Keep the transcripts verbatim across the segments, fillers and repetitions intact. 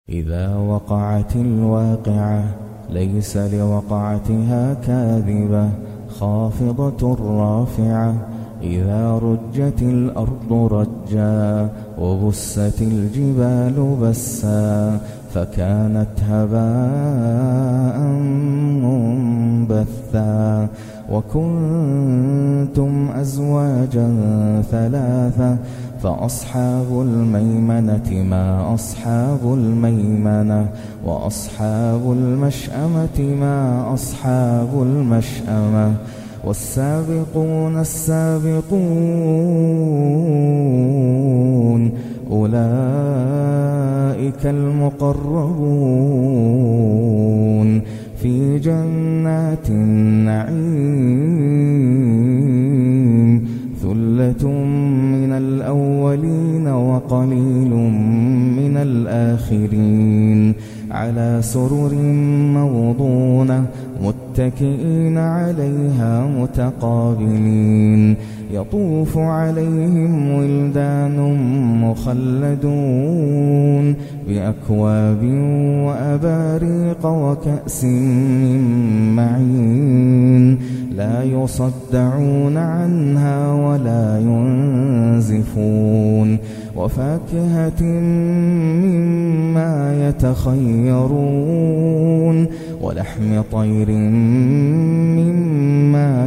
إذا وقعت الواقعة ليس لوقعتها كاذبة خافضة رافعة. إذا رجت الأرض رجا وبست الجبال بسا فكانت هباء منبثا. وكنتم أزواجا ثلاثة فأصحاب الميمنة ما أصحاب الميمنة وأصحاب المشأمة ما أصحاب المشأمة. والسابقون السابقون أولئك المقربون في جنات النعيم. ثلة من الأولين وقليل من الآخرين. على سرر موضونة متكئين عليها متقابلين. يطوف عليهم ولدان مخلدون بأكواب وأباريق وكأس من معين. لا يصدعون عنها ولا ينزفون. وفاكهة مما يتخيرون ولحم طير مما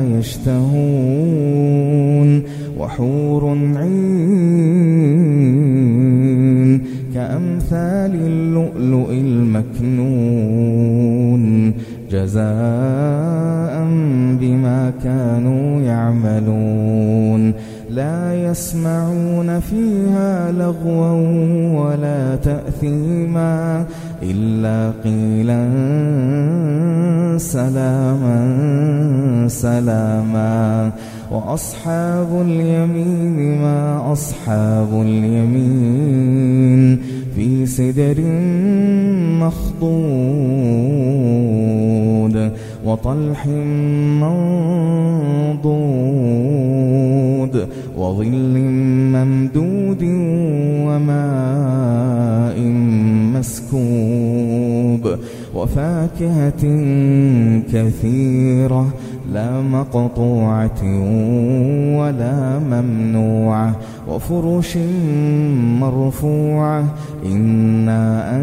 يشتهون. وحور عين كأمثال اللؤلؤ المكنون جزاء بما كانوا يعملون. لا يسمعون فيها لغوا ولا تأثيما إلا قيلا سلاما سلاما. وأصحاب اليمين ما أصحاب اليمين. في سدر مخضود وطلح منضود وظل ممدود وماء مسكوب. وفاكهة كثيرة لا مقطوعة ولا ممنوعة. وفرش مرفوعة. إنا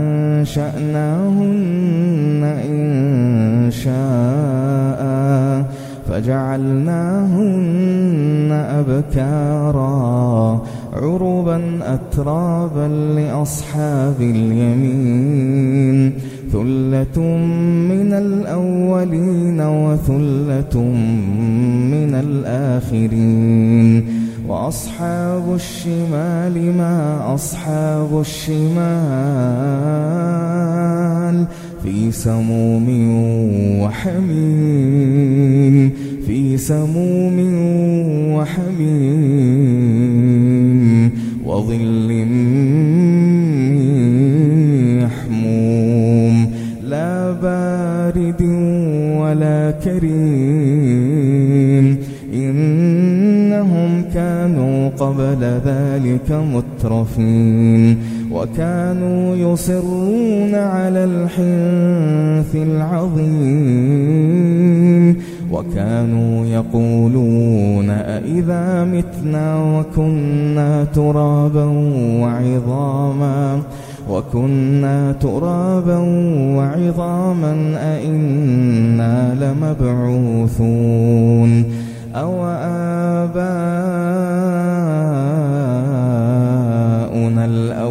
أنشأناهن إن شاء فجعلناهن أبكارا عربا أترابا لأصحاب اليمين. ثلة من الأولين وثلة من الآخرين. وأصحاب الشمال ما أصحاب الشمال. في سموم وحميم في سموم وحميم. وظل يحموم لا بارد ولا كريم. إنهم كانوا قبل ذلك مترفين وكانوا يصرون على الحنث العظيم. وكانوا يقولون أئذا متنا وكنا ترابا وعظاما وكنا ترابا وعظاما أئنا لمبعوثون أو آباؤنا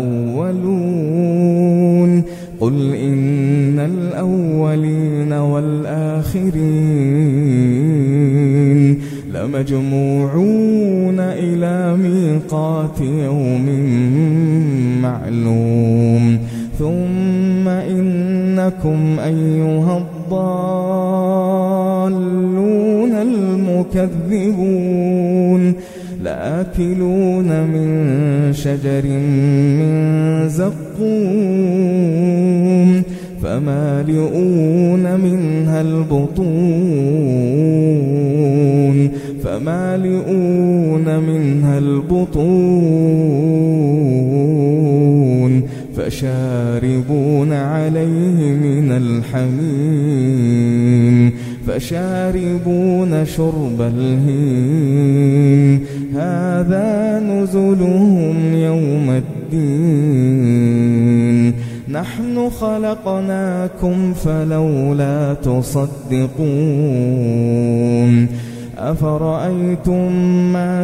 الأولون. قل إن الأولين والآخرين لمجموعون إلى ميقات يوم معلوم. ثم إنكم أيها الضالون المكذبون لآكلون من شجر من زقوم فمالئون منها البطون فمالئون منها البطون فشاربون عليه من الحميم فشاربون شرب الهيم هذا نزلهم يوم الدين نحن خلقناكم فلولا تصدقون أفرأيتم ما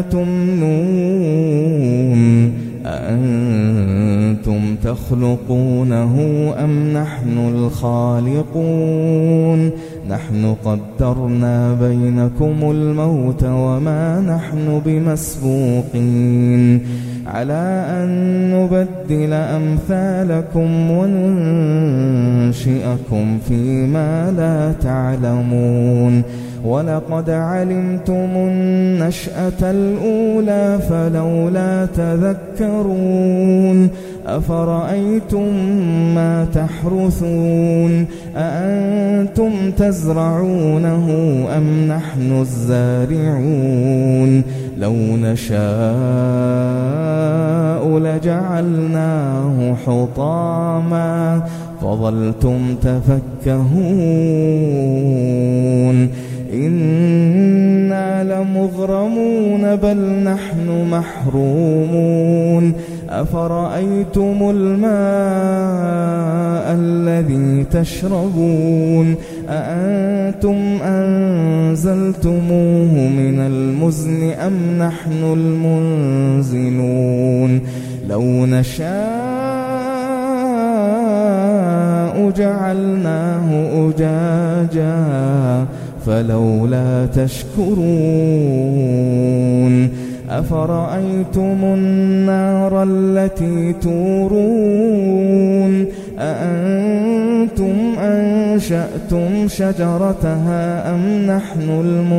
تمنون أأنتم تخلقونه أم نحن الخالقون نحن قدرنا بينكم الموت وما نحن بمسبوقين على أن نبدل أمثالكم وننشئكم فيما لا تعلمون ولقد علمتم النشأة الأولى فلولا تذكرون أفرأيتم ما تحرثون أأنتم تزرعونه أم نحن الزارعون لو نشاء لجعلناه حطاما فظلتم تفكهون إنا لمغرمون بل نحن محرومون أفرأيتم الماء الذي تشربون أأنتم أنزلتموه من المزن أم نحن المنزلون لو نشاء جعلناه أجاجا فلولا تشكرون أفرأيتم النار التي تورون أأنتم أنشأتم شجرتها أم نحن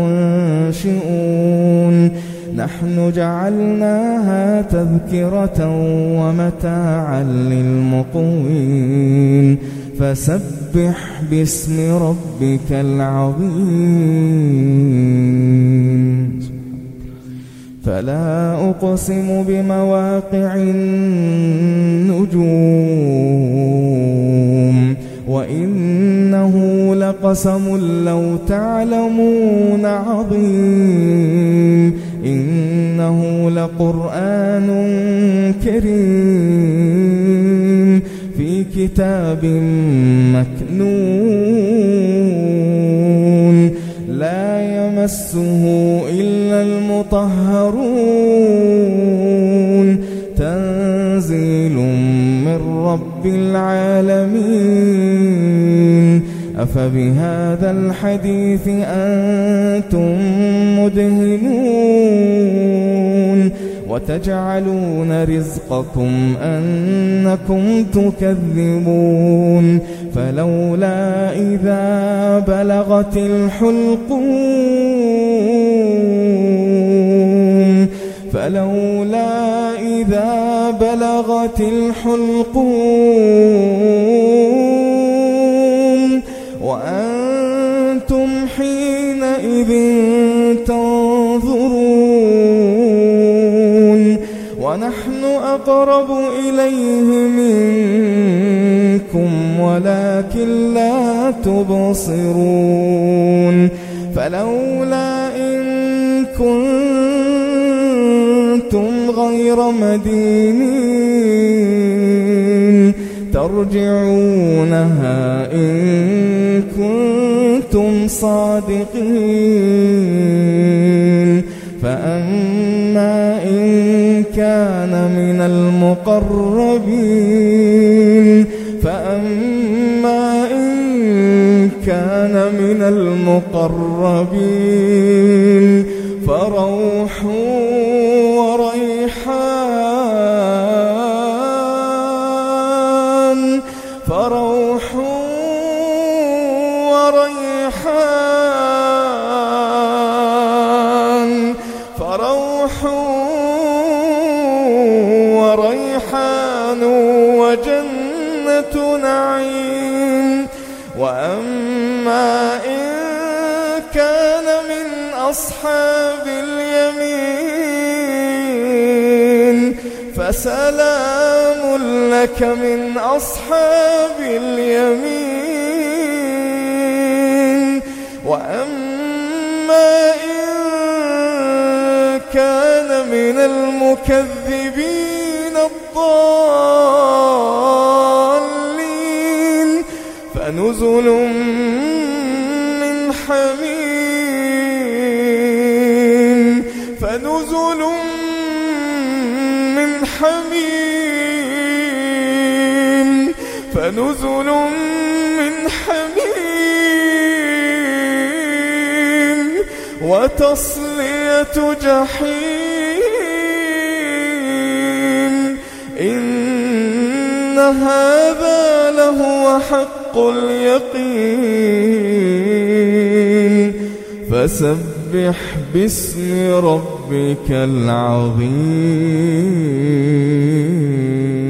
المنشئون نحن جعلناها تذكرة ومتاعا للمقوين فسبح باسم ربك العظيم فلا أقسم بمواقع النجوم وإنه لقسم لو تعلمون عظيم إنه لقرآن كريم في كتاب مكنون لا يمسه إلا المطهرون تنزيل من رب العالمين أفبهذا الحديث أنتم مدهنون وتجعلون رزقكم أنكم تكذبون فلولا إذا بلغت الحلقوم فلولا إذا بلغت الحلقوم وأنتم حينئذ تنظرون ونحن أقرب إليه منكم ولكن لا تبصرون فلولا إن كنتم غير مدينين ترجعونها إن كنتم صادقين فأما إن كان من المقربين فأما إن كان من المقربين فروح وريحان فروح وريحان فروح وريحان وجنة نعيم وأما إن كان من أصحاب اليمين فسلام لك من أصحاب اليمين. وأما إن كان من المكذبين الضالين فنزل من حميم فنزل من حميم فنزل من حميم وتصلية جحيم. إن هذا لهو حق اليقين. فسبح باسم ربك العظيم.